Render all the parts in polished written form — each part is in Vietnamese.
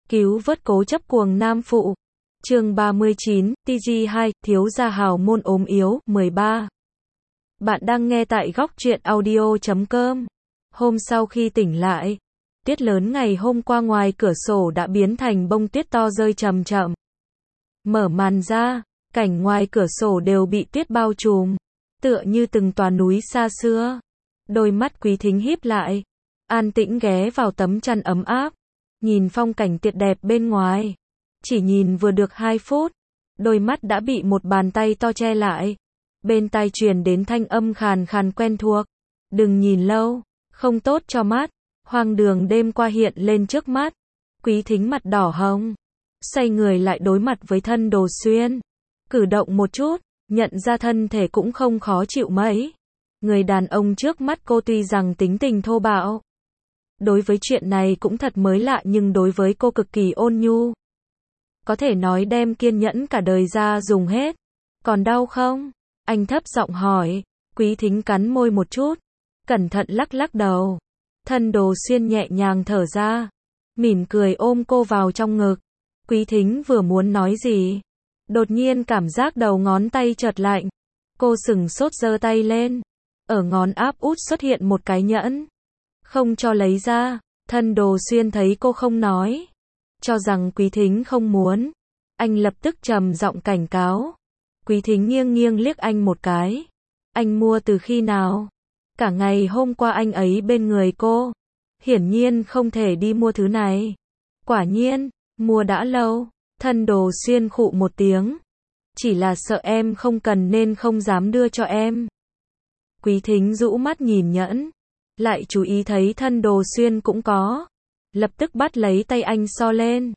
Cứu vớt cố chấp cuồng nam phụ. Chương 39, TG2, thiếu gia hào môn ốm yếu, 13. Bạn đang nghe tại góc truyện audio.com. Hôm sau khi tỉnh lại, tuyết lớn ngày hôm qua ngoài cửa sổ đã biến thành bông tuyết to rơi chậm chậm. Mở màn ra, cảnh ngoài cửa sổ đều bị tuyết bao trùm, tựa như từng tòa núi xa xưa. Đôi mắt Quý Thính híp lại, an tĩnh ghé vào tấm chăn ấm áp, nhìn phong cảnh tuyệt đẹp bên ngoài. Chỉ nhìn vừa được 2 phút, đôi mắt đã bị một bàn tay to che lại. Bên tai truyền đến thanh âm khàn khàn quen thuộc. Đừng nhìn lâu, không tốt cho mắt. Hoang đường đêm qua hiện lên trước mắt. Quý Thính mặt đỏ hồng, xoay người lại đối mặt với Thân Đồ Xuyên. Cử động một chút, nhận ra thân thể cũng không khó chịu mấy. Người đàn ông trước mắt cô tuy rằng tính tình thô bạo, đối với chuyện này cũng thật mới lạ, nhưng đối với cô cực kỳ ôn nhu. Có thể nói đem kiên nhẫn cả đời ra dùng hết. Còn đau không? Anh thấp giọng hỏi. Quý Thính cắn môi một chút, cẩn thận lắc lắc đầu. Thân Đồ Xuyên nhẹ nhàng thở ra, mỉm cười ôm cô vào trong ngực. Quý Thính vừa muốn nói gì, đột nhiên cảm giác đầu ngón tay chợt lạnh. Cô sững sốt giơ tay lên, ở ngón áp út xuất hiện một cái nhẫn. Không cho lấy ra. Thân Đồ Xuyên thấy cô không nói, cho rằng Quý Thính không muốn, anh lập tức trầm giọng cảnh cáo. Quý Thính nghiêng nghiêng liếc anh một cái. Anh mua từ khi nào? Cả ngày hôm qua anh ấy bên người cô, hiển nhiên không thể đi mua thứ này. Quả nhiên, mua đã lâu. Thân Đồ Xuyên khụ một tiếng. Chỉ là sợ em không cần nên không dám đưa cho em. Quý Thính rũ mắt nhìn nhẫn, lại chú ý thấy Thân Đồ Xuyên cũng có, lập tức bắt lấy tay anh so lên.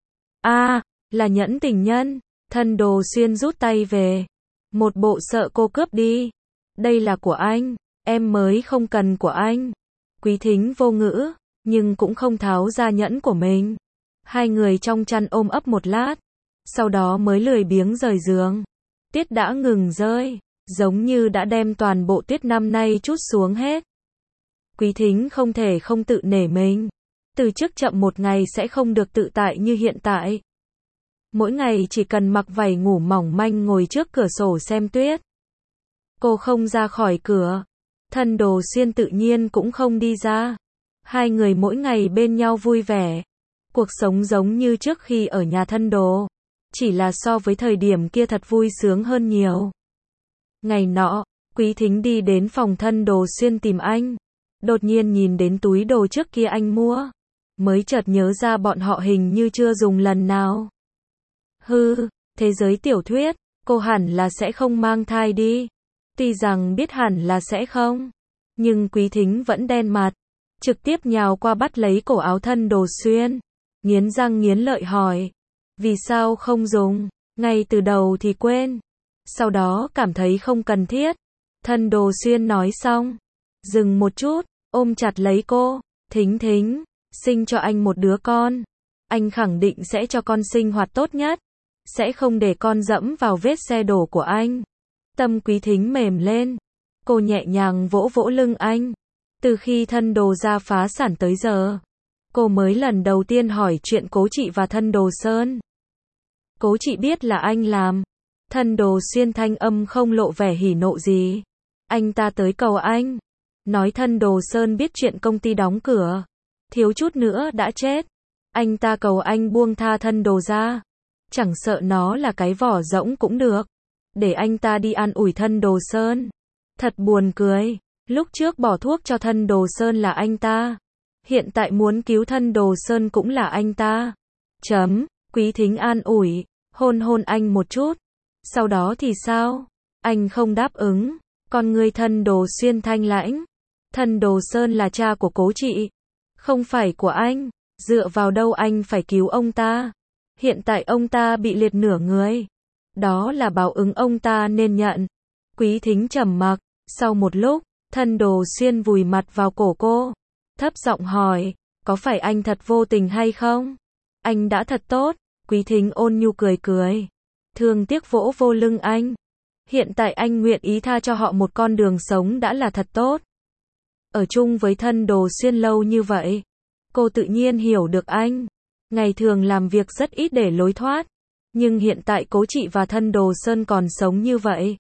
Là nhẫn tình nhân. Thân Đồ Xuyên rút tay về, một bộ sợ cô cướp đi. Đây là của anh, em mới không cần của anh. Quý Thính vô ngữ, nhưng cũng không tháo ra nhẫn của mình. Hai người trong chăn ôm ấp một lát, sau đó mới lười biếng rời giường. Tuyết đã ngừng rơi, giống như đã đem toàn bộ tuyết năm nay trút xuống hết. Quý Thính không thể không tự nể mình. Từ trước chậm một ngày sẽ không được tự tại như hiện tại. Mỗi ngày chỉ cần mặc vải ngủ mỏng manh ngồi trước cửa sổ xem tuyết. Cô không ra khỏi cửa. Thân Đồ Xuyên tự nhiên cũng không đi ra. Hai người mỗi ngày bên nhau vui vẻ. Cuộc sống giống như trước khi ở nhà Thân Đồ. Chỉ là so với thời điểm kia thật vui sướng hơn nhiều. Ngày nọ, Quý Thính đi đến phòng Thân Đồ Xuyên tìm anh. Đột nhiên nhìn đến túi đồ trước kia anh mua, mới chợt nhớ ra bọn họ hình như chưa dùng lần nào. Thế giới tiểu thuyết, cô hẳn là sẽ không mang thai đi. Tuy rằng biết hẳn là sẽ không, nhưng Quý Thính vẫn đen mặt, trực tiếp nhào qua bắt lấy cổ áo Thân Đồ Xuyên, nghiến răng nghiến lợi hỏi. Vì sao không dùng? Ngay từ đầu thì quên, sau đó cảm thấy không cần thiết. Thân Đồ Xuyên nói xong, dừng một chút, ôm chặt lấy cô. Thính, sinh cho anh một đứa con. Anh khẳng định sẽ cho con sinh hoạt tốt nhất. Sẽ không để con dẫm vào vết xe đổ của anh. Tâm Quý Thính mềm lên. Cô nhẹ nhàng vỗ vỗ lưng anh. Từ khi Thân Đồ ra phá sản tới giờ, cô mới lần đầu tiên hỏi chuyện Cố Chị và Thân Đồ Sơn. Cố Chị biết là anh làm. Thân Đồ Xuyên thanh âm không lộ vẻ hỉ nộ gì. Anh ta tới cầu anh, nói Thân Đồ Sơn biết chuyện công ty đóng cửa, thiếu chút nữa đã chết. Anh ta cầu anh buông tha Thân Đồ ra, chẳng sợ nó là cái vỏ rỗng cũng được, để anh ta đi an ủi Thân Đồ Sơn. Thật buồn cười, lúc trước bỏ thuốc cho Thân Đồ Sơn là anh ta, hiện tại muốn cứu Thân Đồ Sơn cũng là anh ta. Quý Thính an ủi, hôn anh một chút. Sau đó thì sao? Anh không đáp ứng. Con người Thân Đồ Xuyên thanh lãnh. Thân Đồ Sơn là cha của Cố Chị, không phải của anh. Dựa vào đâu anh phải cứu ông ta? Hiện tại ông ta bị liệt nửa người, đó là báo ứng ông ta nên nhận. Quý Thính trầm mặc. Sau một lúc, Thân Đồ Xuyên vùi mặt vào cổ cô, thấp giọng hỏi, có phải anh thật vô tình hay không? Anh đã thật tốt. Quý Thính ôn nhu cười cười, thương tiếc vỗ vô lưng anh. Hiện tại anh nguyện ý tha cho họ một con đường sống đã là thật tốt. Ở chung với Thân Đồ Xuyên lâu như vậy, cô tự nhiên hiểu được anh. Ngày thường làm việc rất ít để lối thoát. Nhưng hiện tại Cố Trị và Thân Đồ Sơn còn sống như vậy.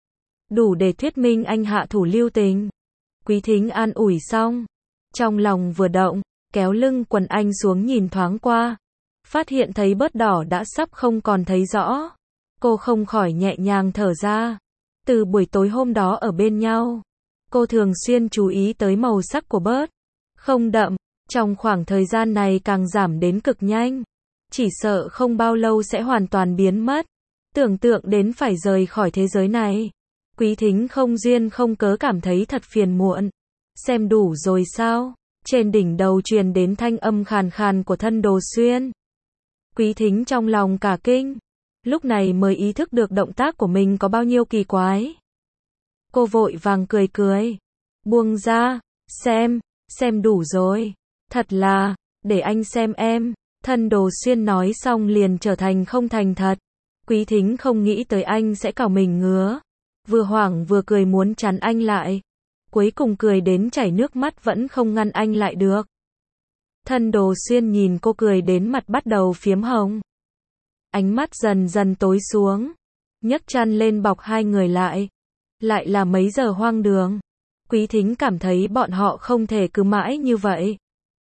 Đủ để thuyết minh anh hạ thủ lưu tình. Quý Thính an ủi xong. Trong lòng vừa động, kéo lưng quần anh xuống nhìn thoáng qua. Phát hiện thấy bớt đỏ đã sắp không còn thấy rõ. Cô không khỏi nhẹ nhàng thở ra. Từ buổi tối hôm đó ở bên nhau, cô thường xuyên chú ý tới màu sắc của bớt. Không đậm, trong khoảng thời gian này càng giảm đến cực nhanh. Chỉ sợ không bao lâu sẽ hoàn toàn biến mất. Tưởng tượng đến phải rời khỏi thế giới này. Quý Thính không duyên không cớ cảm thấy thật phiền muộn. Xem đủ rồi sao? Trên đỉnh đầu truyền đến thanh âm khàn khàn của Thân Đồ Xuyên. Quý Thính trong lòng cả kinh. Lúc này mới ý thức được động tác của mình có bao nhiêu kỳ quái. Cô vội vàng cười cười. Buông ra, xem đủ rồi. Thật là, để anh xem em. Thân Đồ Xuyên nói xong liền trở thành không thành thật. Quý Thính không nghĩ tới anh sẽ cào mình ngứa. Vừa hoảng vừa cười muốn chắn anh lại. Cuối cùng cười đến chảy nước mắt vẫn không ngăn anh lại được. Thân Đồ Xuyên nhìn cô cười đến mặt bắt đầu phiếm hồng. Ánh mắt dần dần tối xuống. Nhấc chăn lên bọc hai người lại. Lại là mấy giờ hoang đường. Quý Thính cảm thấy bọn họ không thể cứ mãi như vậy.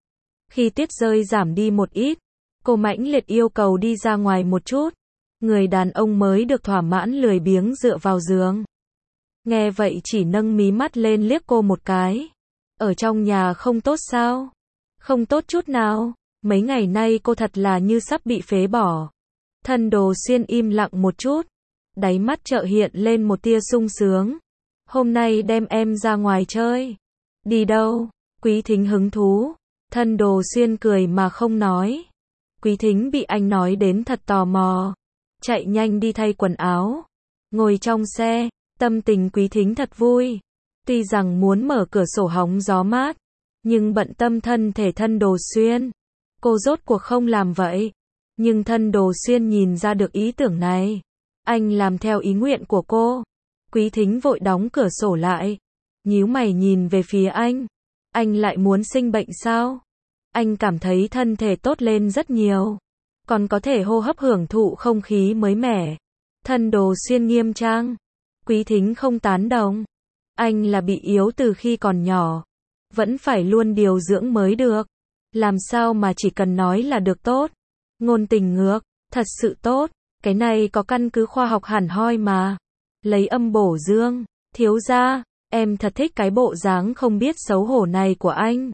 Khi tuyết rơi giảm đi một ít, cô mãnh liệt yêu cầu đi ra ngoài một chút. Người đàn ông mới được thỏa mãn lười biếng dựa vào giường. Nghe vậy chỉ nâng mí mắt lên liếc cô một cái. Ở trong nhà không tốt sao? Không tốt chút nào. Mấy ngày nay cô thật là như sắp bị phế bỏ. Thân Đồ Xuyên im lặng một chút. Đáy mắt chợt hiện lên một tia sung sướng. Hôm nay đem em ra ngoài chơi. Đi đâu? Quý Thính hứng thú. Thân Đồ Xuyên cười mà không nói. Quý Thính bị anh nói đến thật tò mò. Chạy nhanh đi thay quần áo. Ngồi trong xe, tâm tình Quý Thính thật vui. Tuy rằng muốn mở cửa sổ hóng gió mát, nhưng bận tâm thân thể Thân Đồ Xuyên. Cô rốt cuộc không làm vậy. Nhưng Thân Đồ Xuyên nhìn ra được ý tưởng này. Anh làm theo ý nguyện của cô. Quý Thính vội đóng cửa sổ lại. Nhíu mày nhìn về phía anh. Anh lại muốn sinh bệnh sao? Anh cảm thấy thân thể tốt lên rất nhiều. Còn có thể hô hấp hưởng thụ không khí mới mẻ. Thân Đồ Xuyên nghiêm trang. Quý Thính không tán đồng. Anh là bị yếu từ khi còn nhỏ. Vẫn phải luôn điều dưỡng mới được. Làm sao mà chỉ cần nói là được tốt. Ngôn tình ngược, thật sự tốt. Cái này có căn cứ khoa học hẳn hoi mà. Lấy âm bổ dương. Thiếu gia, em thật thích cái bộ dáng không biết xấu hổ này của anh.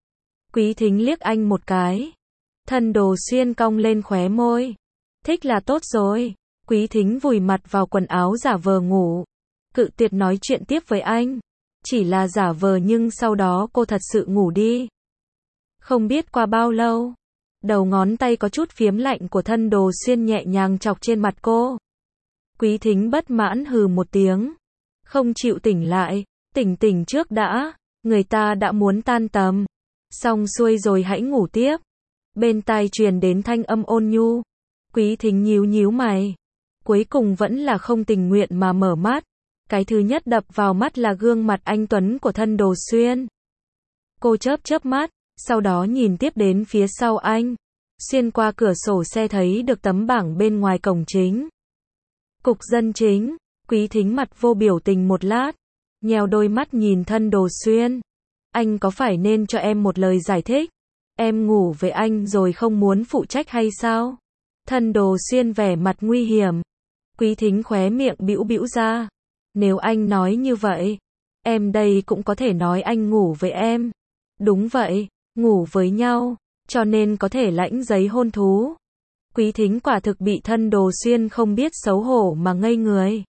Quý Thính liếc anh một cái. Thân Đồ Xuyên cong lên khóe môi. Thích là tốt rồi. Quý Thính vùi mặt vào quần áo giả vờ ngủ. Cự tuyệt nói chuyện tiếp với anh. Chỉ là giả vờ nhưng sau đó cô thật sự ngủ đi. Không biết qua bao lâu. Đầu ngón tay có chút phiếm lạnh của Thân Đồ Xuyên nhẹ nhàng chọc trên mặt cô. Quý Thính bất mãn hừ một tiếng. Không chịu tỉnh lại. Tỉnh trước đã. Người ta đã muốn tan tầm. Xong xuôi rồi hãy ngủ tiếp. Bên tai truyền đến thanh âm ôn nhu. Quý Thính nhíu mày. Cuối cùng vẫn là không tình nguyện mà mở mắt. Cái thứ nhất đập vào mắt là gương mặt anh tuấn của Thân Đồ Xuyên. Cô chớp mắt, sau đó nhìn tiếp đến phía sau anh. Xuyên qua cửa sổ xe thấy được tấm bảng bên ngoài cổng chính. Cục dân chính. Quý Thính mặt vô biểu tình một lát. Nheo đôi mắt nhìn Thân Đồ Xuyên. Anh có phải nên cho em một lời giải thích? Em ngủ với anh rồi không muốn phụ trách hay sao? Thân Đồ Xuyên vẻ mặt nguy hiểm. Quý Thính khóe miệng bĩu ra. Nếu anh nói như vậy, em đây cũng có thể nói anh ngủ với em. Đúng vậy, ngủ với nhau, cho nên có thể lãnh giấy hôn thú. Quý Thính quả thực bị Thân Đồ Xuyên không biết xấu hổ mà ngây người.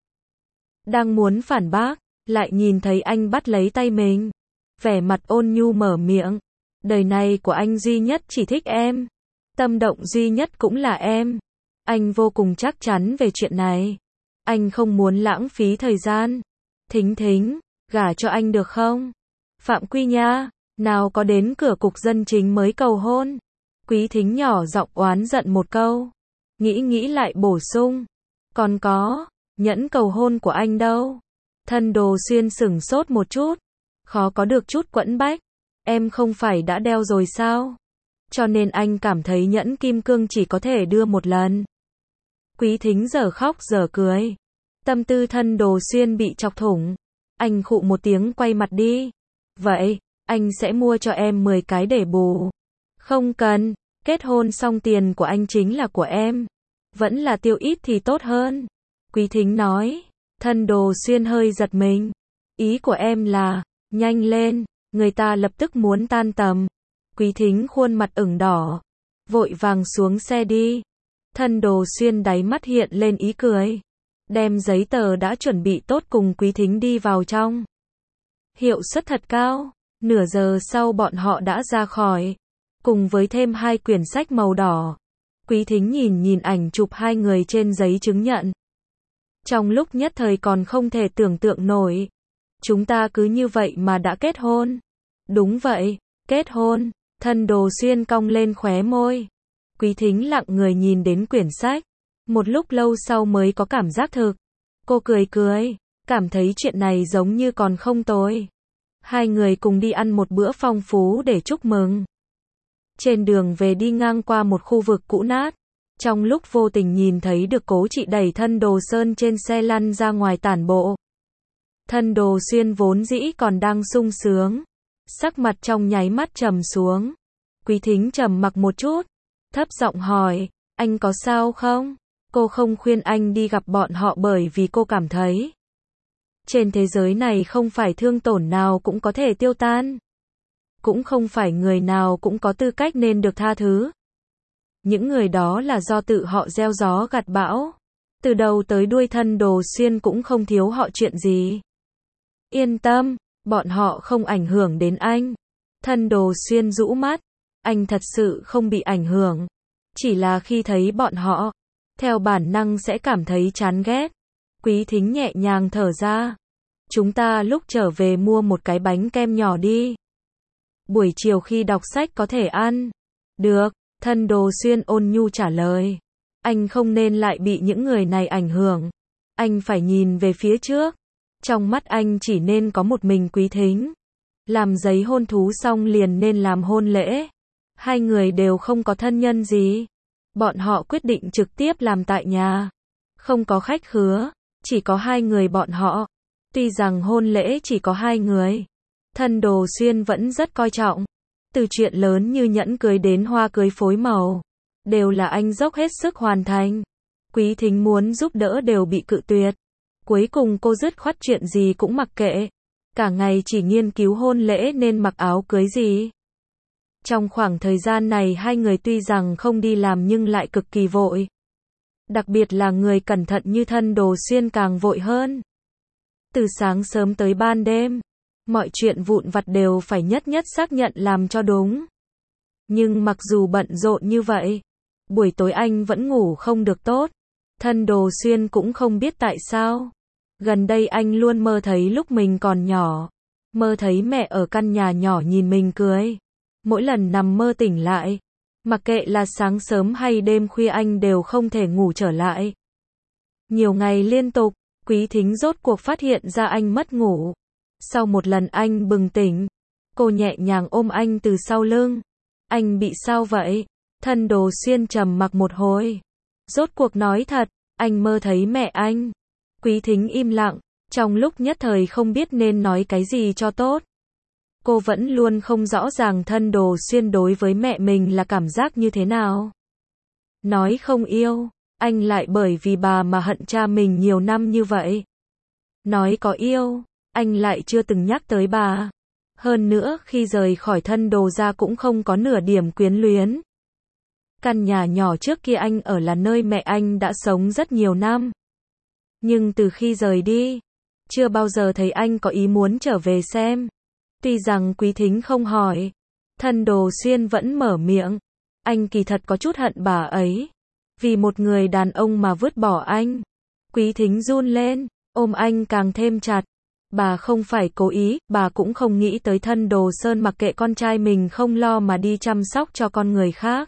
Đang muốn phản bác, lại nhìn thấy anh bắt lấy tay mình. Vẻ mặt ôn nhu mở miệng. Đời này của anh duy nhất chỉ thích em. Tâm động duy nhất cũng là em. Anh vô cùng chắc chắn về chuyện này. Anh không muốn lãng phí thời gian. Thính, gả cho anh được không? Phạm Quy nha, nào có đến cửa cục dân chính mới cầu hôn. Quý Thính nhỏ giọng oán giận một câu. Nghĩ lại bổ sung. Còn có, nhẫn cầu hôn của anh đâu? Thân Đồ Xuyên sửng sốt một chút. Khó có được chút quẫn bách. Em không phải đã đeo rồi sao? cho nên anh cảm thấy nhẫn kim cương chỉ có thể đưa một lần. Quý Thính giờ khóc giờ cười. Tâm tư Thân Đồ Xuyên bị chọc thủng. Anh khụ một tiếng quay mặt đi. Vậy, anh sẽ mua cho em 10 cái để bù. Không cần, kết hôn xong tiền của anh chính là của em. Vẫn là tiêu ít thì tốt hơn. Quý Thính nói. Thân Đồ Xuyên hơi giật mình. Ý của em là, nhanh lên, người ta lập tức muốn tan tầm. Quý Thính khuôn mặt ửng đỏ. Vội vàng xuống xe đi. Thân Đồ Xuyên đáy mắt hiện lên ý cười. Đem giấy tờ đã chuẩn bị tốt cùng Quý Thính đi vào trong. Hiệu suất thật cao. Nửa giờ sau bọn họ đã ra khỏi. Cùng với thêm 2 quyển sách màu đỏ. Quý Thính nhìn ảnh chụp hai người trên giấy chứng nhận. Trong lúc nhất thời còn không thể tưởng tượng nổi. Chúng ta cứ như vậy mà đã kết hôn. Đúng vậy, kết hôn. Thân Đồ Xuyên cong lên khóe môi. Quý Thính lặng người nhìn đến quyển sách. Một lúc lâu sau mới có cảm giác thực. Cô cười, cảm thấy chuyện này giống như còn không tồi. Hai người cùng đi ăn một bữa phong phú để chúc mừng. Trên đường về đi ngang qua một khu vực cũ nát. Trong lúc vô tình nhìn thấy được Cố Chị đẩy Thân Đồ Sơn trên xe lăn ra ngoài tản bộ. Thân Đồ Xuyên vốn dĩ còn đang sung sướng. Sắc mặt trong nháy mắt trầm xuống. Quý Thính trầm mặc một chút. Thấp giọng hỏi, anh có sao không? Cô không khuyên anh đi gặp bọn họ bởi vì cô cảm thấy. Trên thế giới này không phải thương tổn nào cũng có thể tiêu tan. Cũng không phải người nào cũng có tư cách nên được tha thứ. Những người đó là do tự họ gieo gió gặt bão. Từ đầu tới đuôi Thân Đồ Xuyên cũng không thiếu họ chuyện gì. Yên tâm, bọn họ không ảnh hưởng đến anh. Thân Đồ Xuyên rũ mắt. Anh thật sự không bị ảnh hưởng. Chỉ là khi thấy bọn họ, theo bản năng sẽ cảm thấy chán ghét. Quý Thính nhẹ nhàng thở ra. Chúng ta lúc trở về mua một cái bánh kem nhỏ đi. Buổi chiều khi đọc sách có thể ăn. Được, Thân Đồ Xuyên ôn nhu trả lời. Anh không nên lại bị những người này ảnh hưởng. Anh phải nhìn về phía trước. Trong mắt anh chỉ nên có một mình Quý Thính. Làm giấy hôn thú xong liền nên làm hôn lễ. Hai người đều không có thân nhân gì. Bọn họ quyết định trực tiếp làm tại nhà. Không có khách khứa. Chỉ có hai người bọn họ. Tuy rằng hôn lễ chỉ có hai người. Thân Đồ Xuyên vẫn rất coi trọng. Từ chuyện lớn như nhẫn cưới đến hoa cưới phối màu. Đều là anh dốc hết sức hoàn thành. Quý Thính muốn giúp đỡ đều bị cự tuyệt. Cuối cùng cô dứt khoát chuyện gì cũng mặc kệ. Cả ngày chỉ nghiên cứu hôn lễ nên mặc áo cưới gì. Trong khoảng thời gian này hai người tuy rằng không đi làm nhưng lại cực kỳ vội. Đặc biệt là người cẩn thận như Thân Đồ Xuyên càng vội hơn. Từ sáng sớm tới ban đêm, mọi chuyện vụn vặt đều phải nhất nhất xác nhận làm cho đúng. Nhưng mặc dù bận rộn như vậy, buổi tối anh vẫn ngủ không được tốt. Thân Đồ Xuyên cũng không biết tại sao. Gần đây anh luôn mơ thấy lúc mình còn nhỏ. Mơ thấy mẹ ở căn nhà nhỏ nhìn mình cười. Mỗi lần nằm mơ tỉnh lại, mặc kệ là sáng sớm hay đêm khuya anh đều không thể ngủ trở lại. Nhiều ngày liên tục, Quý Thính rốt cuộc phát hiện ra anh mất ngủ. Sau một lần anh bừng tỉnh, cô nhẹ nhàng ôm anh từ sau lưng. Anh bị sao vậy? Thân Đồ Xuyên trầm mặc một hồi. Rốt cuộc nói thật, anh mơ thấy mẹ anh. Quý Thính im lặng, trong lúc nhất thời không biết nên nói cái gì cho tốt. Cô vẫn luôn không rõ ràng Thân Đồ Xuyên đối với mẹ mình là cảm giác như thế nào. Nói không yêu, anh lại bởi vì bà mà hận cha mình nhiều năm như vậy. Nói có yêu, anh lại chưa từng nhắc tới bà. Hơn nữa khi rời khỏi Thân Đồ ra cũng không có nửa điểm quyến luyến. Căn nhà nhỏ trước kia anh ở là nơi mẹ anh đã sống rất nhiều năm. Nhưng từ khi rời đi, chưa bao giờ thấy anh có ý muốn trở về xem. Tuy rằng Quý Thính không hỏi, Thân Đồ Xuyên vẫn mở miệng. Anh kỳ thật có chút hận bà ấy. Vì một người đàn ông mà vứt bỏ anh. Quý Thính run lên, ôm anh càng thêm chặt. Bà không phải cố ý, bà cũng không nghĩ tới Thân Đồ Sơn mặc kệ con trai mình không lo mà đi chăm sóc cho con người khác.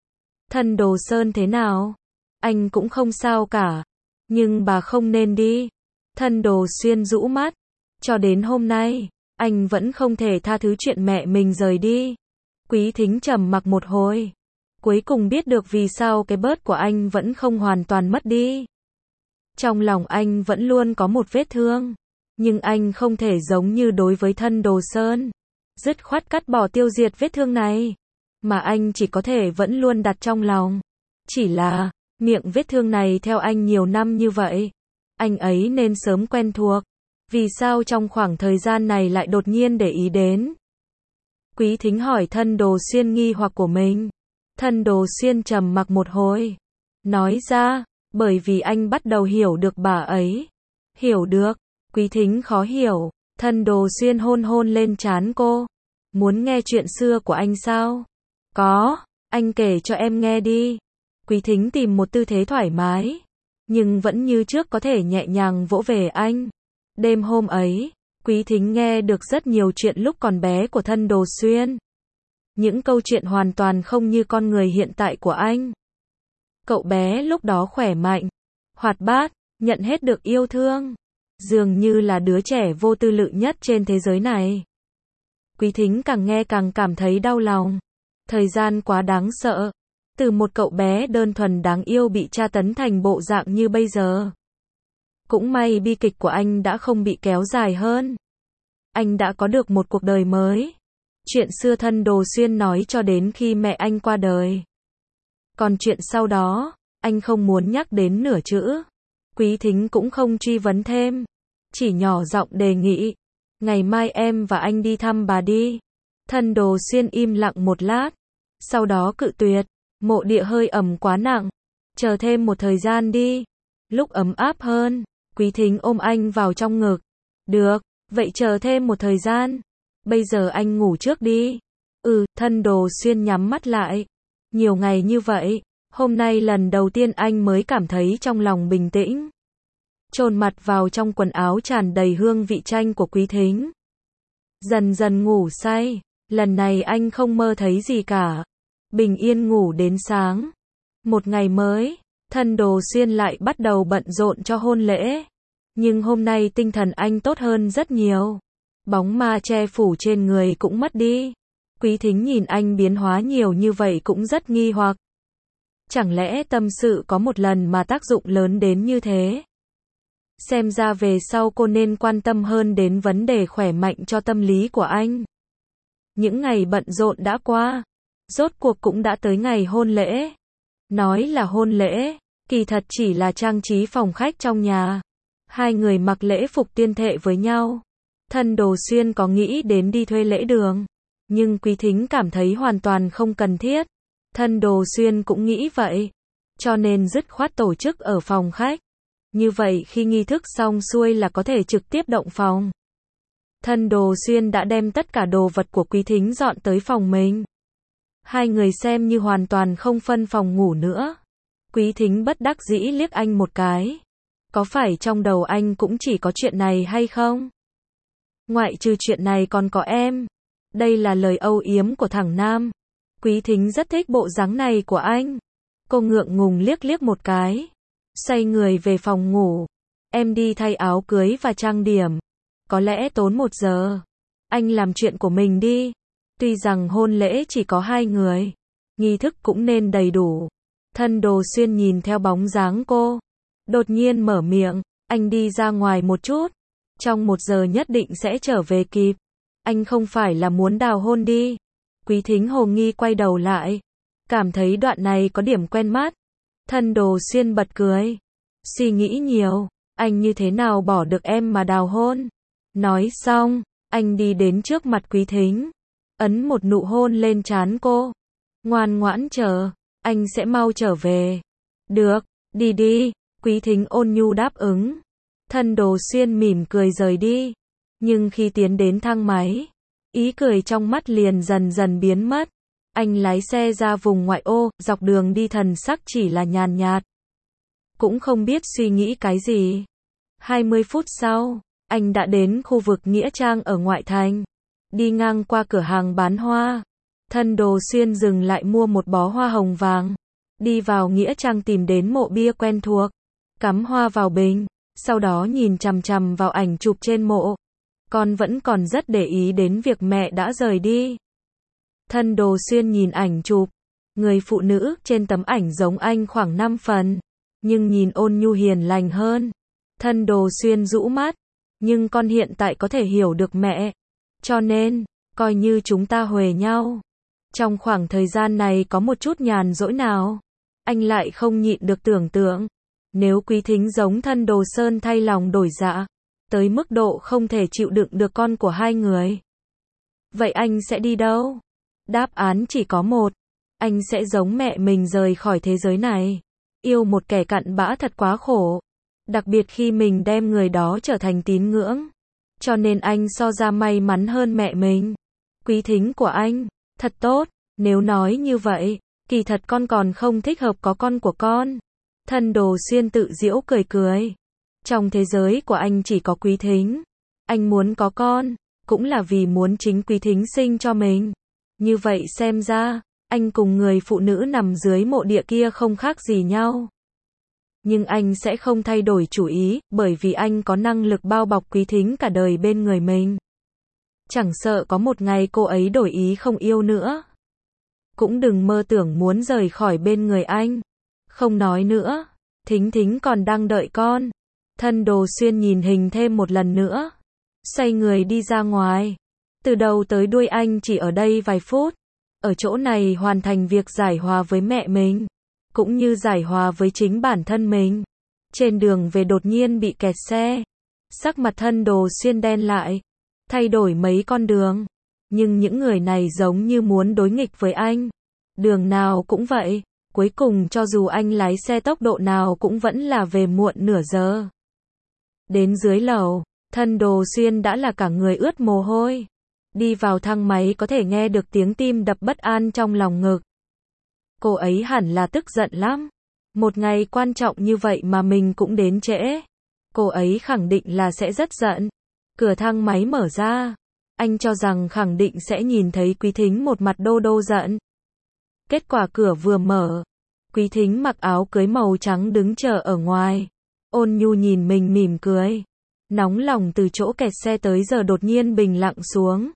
Thân Đồ Sơn thế nào? Anh cũng không sao cả. Nhưng bà không nên đi. Thân Đồ Xuyên rũ mắt. Cho đến hôm nay, anh vẫn không thể tha thứ chuyện mẹ mình rời đi. Quý Thính trầm mặc một hồi. Cuối cùng biết được vì sao cái bớt của anh vẫn không hoàn toàn mất đi. Trong lòng anh vẫn luôn có một vết thương. Nhưng anh không thể giống như đối với thân Đồ Sơn. Dứt khoát cắt bỏ tiêu diệt vết thương này. Mà anh chỉ có thể vẫn luôn đặt trong lòng. Chỉ là, miệng vết thương này theo anh nhiều năm như vậy. Anh ấy nên sớm quen thuộc. Vì sao trong khoảng thời gian này lại đột nhiên để ý đến? Quý Thính hỏi thân Đồ Xuyên nghi hoặc của mình. Thân Đồ Xuyên trầm mặc một hồi. Nói ra, bởi vì anh bắt đầu hiểu được bà ấy. Hiểu được. Quý Thính khó hiểu. Thân Đồ Xuyên hôn hôn lên trán cô. Muốn nghe chuyện xưa của anh sao? Có, anh kể cho em nghe đi. Quý Thính tìm một tư thế thoải mái. Nhưng vẫn như trước có thể nhẹ nhàng vỗ về anh. Đêm hôm ấy, Quý Thính nghe được rất nhiều chuyện lúc còn bé của thân Đồ Xuyên. Những câu chuyện hoàn toàn không như con người hiện tại của anh. Cậu bé lúc đó khỏe mạnh, hoạt bát, nhận hết được yêu thương. Dường như là đứa trẻ vô tư lự nhất trên thế giới này. Quý Thính càng nghe càng cảm thấy đau lòng. Thời gian quá đáng sợ. Từ một cậu bé đơn thuần đáng yêu bị tra tấn thành bộ dạng như bây giờ. Cũng may bi kịch của anh đã không bị kéo dài hơn. Anh đã có được một cuộc đời mới. Chuyện xưa thân Đồ Xuyên nói cho đến khi mẹ anh qua đời. Còn chuyện sau đó, anh không muốn nhắc đến nửa chữ. Quý Thính cũng không truy vấn thêm. Chỉ nhỏ giọng đề nghị. Ngày mai em và anh đi thăm bà đi. Thân Đồ Xuyên im lặng một lát. Sau đó cự tuyệt. Mộ địa hơi ẩm quá nặng. Chờ thêm một thời gian đi. Lúc ấm áp hơn, Quý Thính ôm anh vào trong ngực. Được, vậy chờ thêm một thời gian. Bây giờ anh ngủ trước đi. Thân Đồ Xuyên nhắm mắt lại. Nhiều ngày như vậy, hôm nay lần đầu tiên anh mới cảm thấy trong lòng bình tĩnh. Chôn mặt vào trong quần áo tràn đầy hương vị chanh của Quý Thính. Dần dần ngủ say, lần này anh không mơ thấy gì cả. Bình yên ngủ đến sáng. Một ngày mới, thân Đồ Xuyên lại bắt đầu bận rộn cho hôn lễ. Nhưng hôm nay tinh thần anh tốt hơn rất nhiều. Bóng ma che phủ trên người cũng mất đi. Quý Thính nhìn anh biến hóa nhiều như vậy cũng rất nghi hoặc. Chẳng lẽ tâm sự có một lần mà tác dụng lớn đến như thế? Xem ra về sau cô nên quan tâm hơn đến vấn đề khỏe mạnh cho tâm lý của anh. Những ngày bận rộn đã qua. Rốt cuộc cũng đã tới ngày hôn lễ. Nói là hôn lễ, kỳ thật chỉ là trang trí phòng khách trong nhà. Hai người mặc lễ phục tuyên thệ với nhau. Thân Đồ Xuyên có nghĩ đến đi thuê lễ đường. Nhưng Quý Thính cảm thấy hoàn toàn không cần thiết. Thân Đồ Xuyên cũng nghĩ vậy. Cho nên dứt khoát tổ chức ở phòng khách. Như vậy khi nghi thức xong xuôi là có thể trực tiếp động phòng. Thân Đồ Xuyên đã đem tất cả đồ vật của Quý Thính dọn tới phòng mình. Hai người xem như hoàn toàn không phân phòng ngủ nữa. Quý Thính bất đắc dĩ liếc anh một cái. Có phải trong đầu anh cũng chỉ có chuyện này hay không? Ngoại trừ chuyện này còn có em. Đây là lời âu yếm của thằng Nam. Quý Thính rất thích bộ dáng này của anh. Cô ngượng ngùng liếc liếc một cái. Xoay người về phòng ngủ. Em đi thay áo cưới và trang điểm. Có lẽ tốn 1 giờ. Anh làm chuyện của mình đi. Tuy rằng hôn lễ chỉ có 2 người. Nghi thức cũng nên đầy đủ. Thân Đồ Xuyên nhìn theo bóng dáng cô. Đột nhiên mở miệng. Anh đi ra ngoài một chút. Trong 1 giờ nhất định sẽ trở về kịp. Anh không phải là muốn đào hôn đi. Quý Thính hồ nghi quay đầu lại. Cảm thấy đoạn này có điểm quen mắt. Thân Đồ Xuyên bật cười. Suy nghĩ nhiều. Anh như thế nào bỏ được em mà đào hôn. Nói xong, anh đi đến trước mặt Quý Thính. Ấn một nụ hôn lên trán cô. Ngoan ngoãn chờ. Anh sẽ mau trở về. Được, đi đi. Quý Thính ôn nhu đáp ứng. Thân Đồ Xuyên mỉm cười rời đi. Nhưng khi tiến đến thang máy, ý cười trong mắt liền dần dần biến mất. Anh lái xe ra vùng ngoại ô, dọc đường đi thần sắc chỉ là nhàn nhạt. Cũng không biết suy nghĩ cái gì. 20 phút sau, anh đã đến khu vực Nghĩa Trang ở ngoại thành. Đi ngang qua cửa hàng bán hoa. Thân Đồ Xuyên dừng lại mua một bó hoa hồng vàng. Đi vào Nghĩa Trang tìm đến mộ bia quen thuộc. Cắm hoa vào bình. Sau đó nhìn chằm chằm vào ảnh chụp trên mộ. Con vẫn còn rất để ý đến việc mẹ đã rời đi. Thân Đồ Xuyên nhìn ảnh chụp. Người phụ nữ trên tấm ảnh giống anh khoảng 5 phần. Nhưng nhìn ôn nhu hiền lành hơn. Thân Đồ Xuyên rũ mắt. Nhưng con hiện tại có thể hiểu được mẹ. Cho nên, coi như chúng ta huề nhau. Trong khoảng thời gian này có một chút nhàn rỗi nào. Anh lại không nhịn được tưởng tượng. Nếu Quý Thính giống Thân Đồ Sơn thay lòng đổi dạ. Tới mức độ không thể chịu đựng được con của hai người. Vậy anh sẽ đi đâu? Đáp án chỉ có một. Anh sẽ giống mẹ mình rời khỏi thế giới này. Yêu một kẻ cặn bã thật quá khổ. Đặc biệt khi mình đem người đó trở thành tín ngưỡng. Cho nên anh so ra may mắn hơn mẹ mình. Quý Thính của anh, thật tốt. Nếu nói như vậy, kỳ thật con còn không thích hợp có con của con. Thân Đồ Xuyên tự giễu cười cười. Trong thế giới của anh chỉ có Quý Thính. Anh muốn có con, cũng là vì muốn chính Quý Thính sinh cho mình. Như vậy xem ra, anh cùng người phụ nữ nằm dưới mộ địa kia không khác gì nhau. Nhưng anh sẽ không thay đổi chủ ý, bởi vì anh có năng lực bao bọc Quý Thính cả đời bên người mình. Chẳng sợ có một ngày cô ấy đổi ý không yêu nữa. Cũng đừng mơ tưởng muốn rời khỏi bên người anh. Không nói nữa, Thính Thính còn đang đợi con. Thân Đồ Xuyên nhìn hình thêm một lần nữa. Xoay người đi ra ngoài. Từ đầu tới đuôi anh chỉ ở đây vài phút. Ở chỗ này hoàn thành việc giải hòa với mẹ mình. Cũng như giải hòa với chính bản thân mình. Trên đường về đột nhiên bị kẹt xe. Sắc mặt Thân Đồ Xuyên đen lại. Thay đổi mấy con đường. Nhưng những người này giống như muốn đối nghịch với anh. Đường nào cũng vậy. Cuối cùng cho dù anh lái xe tốc độ nào cũng vẫn là về muộn nửa giờ. Đến dưới lầu, Thân Đồ Xuyên đã là cả người ướt mồ hôi. Đi vào thang máy có thể nghe được tiếng tim đập bất an trong lòng ngực. Cô ấy hẳn là tức giận lắm. Một ngày quan trọng như vậy mà mình cũng đến trễ. Cô ấy khẳng định là sẽ rất giận. Cửa thang máy mở ra. Anh cho rằng khẳng định sẽ nhìn thấy Quý Thính một mặt đô đô giận. Kết quả cửa vừa mở. Quý Thính mặc áo cưới màu trắng đứng chờ ở ngoài. Ôn nhu nhìn mình mỉm cười. Nóng lòng từ chỗ kẹt xe tới giờ đột nhiên bình lặng xuống.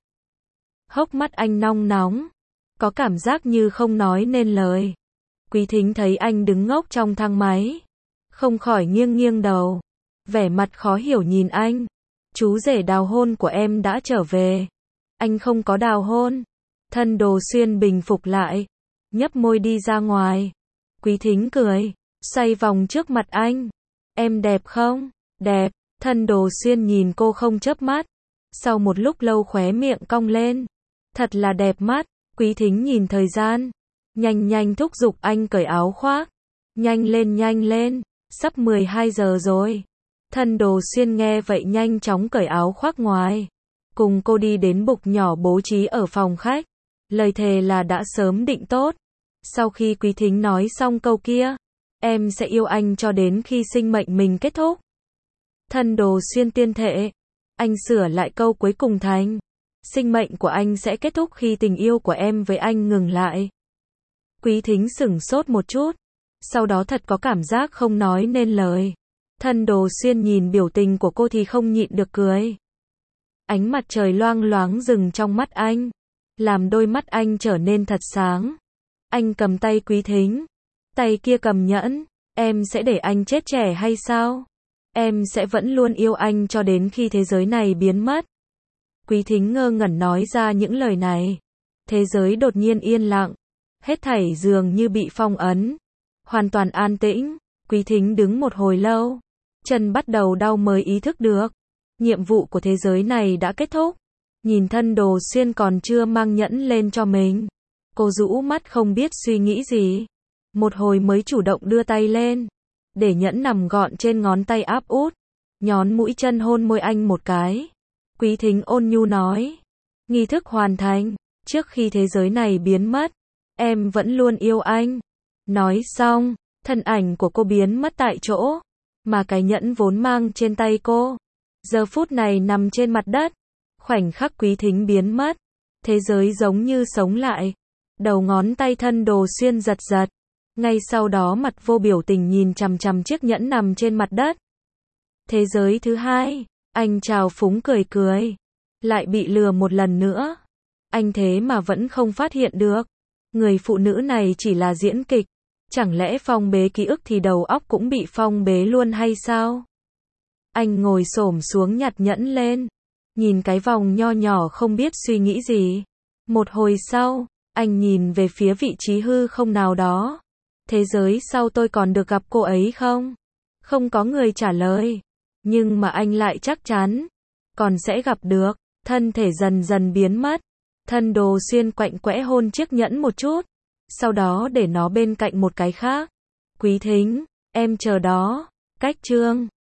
Hốc mắt anh nong nóng. Có cảm giác như không nói nên lời. Quý Thính thấy anh đứng ngốc trong thang máy. Không khỏi nghiêng nghiêng đầu. Vẻ mặt khó hiểu nhìn anh. Chú rể đào hôn của em đã trở về. Anh không có đào hôn. Thân Đồ Xuyên bình phục lại. Nhấp môi đi ra ngoài. Quý Thính cười. Xoay vòng trước mặt anh. Em đẹp không? Đẹp. Thân Đồ Xuyên nhìn cô không chớp mắt. Sau một lúc lâu khóe miệng cong lên. Thật là đẹp mắt. Quý Thính nhìn thời gian. Nhanh nhanh thúc giục anh cởi áo khoác. Nhanh lên. Sắp 12 giờ rồi. Thân Đồ Xuyên nghe vậy nhanh chóng cởi áo khoác ngoài. Cùng cô đi đến bục nhỏ bố trí ở phòng khách. Lời thề là đã sớm định tốt. Sau khi Quý Thính nói xong câu kia. Em sẽ yêu anh cho đến khi sinh mệnh mình kết thúc. Thân Đồ Xuyên tuyên thệ. Anh sửa lại câu cuối cùng thành. Sinh mệnh của anh sẽ kết thúc khi tình yêu của em với anh ngừng lại. Quý Thính sửng sốt một chút. Sau đó thật có cảm giác không nói nên lời. Thân Đồ Xuyên nhìn biểu tình của cô thì không nhịn được cười. Ánh mặt trời loang loáng dừng trong mắt anh. Làm đôi mắt anh trở nên thật sáng. Anh cầm tay Quý Thính. Tay kia cầm nhẫn. Em sẽ để anh chết trẻ hay sao? Em sẽ vẫn luôn yêu anh cho đến khi thế giới này biến mất. Quý Thính ngơ ngẩn nói ra những lời này. Thế giới đột nhiên yên lặng. Hết thảy dường như bị phong ấn. Hoàn toàn an tĩnh. Quý Thính đứng một hồi lâu. Chân bắt đầu đau mới ý thức được. Nhiệm vụ của thế giới này đã kết thúc. Nhìn Thân Đồ Xuyên còn chưa mang nhẫn lên cho mình. Cô rũ mắt không biết suy nghĩ gì. Một hồi mới chủ động đưa tay lên. Để nhẫn nằm gọn trên ngón tay áp út. Nhón mũi chân hôn môi anh một cái. Quý Thính ôn nhu nói. Nghi thức hoàn thành. Trước khi thế giới này biến mất. Em vẫn luôn yêu anh. Nói xong. Thân ảnh của cô biến mất tại chỗ. Mà cái nhẫn vốn mang trên tay cô. Giờ phút này nằm trên mặt đất. Khoảnh khắc Quý Thính biến mất. Thế giới giống như sống lại. Đầu ngón tay Thân Đồ Xuyên giật giật. Ngay sau đó mặt vô biểu tình nhìn chằm chằm chiếc nhẫn nằm trên mặt đất. Thế giới thứ hai. Anh trào phúng cười cười. Lại bị lừa một lần nữa. Anh thế mà vẫn không phát hiện được. Người phụ nữ này chỉ là diễn kịch. Chẳng lẽ phong bế ký ức thì đầu óc cũng bị phong bế luôn hay sao? Anh ngồi xổm xuống nhặt nhẫn lên. Nhìn cái vòng nho nhỏ không biết suy nghĩ gì. Một hồi sau, anh nhìn về phía vị trí hư không nào đó. Thế giới sau tôi còn được gặp cô ấy không? Không có người trả lời. Nhưng mà anh lại chắc chắn. Còn sẽ gặp được. Thân thể dần dần biến mất. Thân Đồ Xuyên quạnh quẽ hôn chiếc nhẫn một chút. Sau đó để nó bên cạnh một cái khác. Quý Thính, em chờ đó. Cách chương